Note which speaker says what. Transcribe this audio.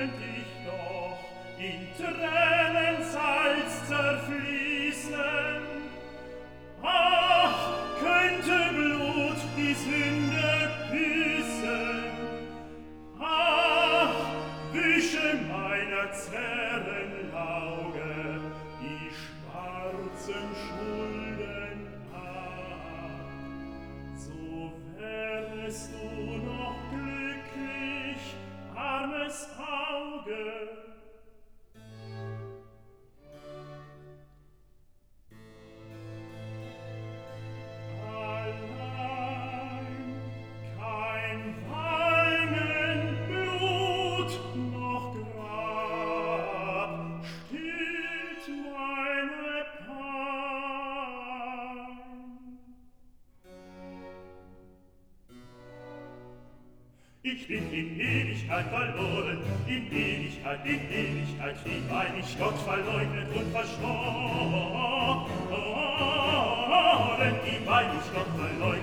Speaker 1: könnt ich doch in Tränensalz zerfließen. Ach, könnte Blut die Sünde büßen. Ach, wische meiner Zwerren Auge die schwarzen Schulden ab. So wärest du noch glücklich, armes Auge. Allein kein Weinen, Blut noch Grab stillt meine Pein. Ich bin in Ewigkeit verloren, in Ewigkeit, wie mein ich Gott verleugnet und verschworen, wie mein ich Gott verleugnet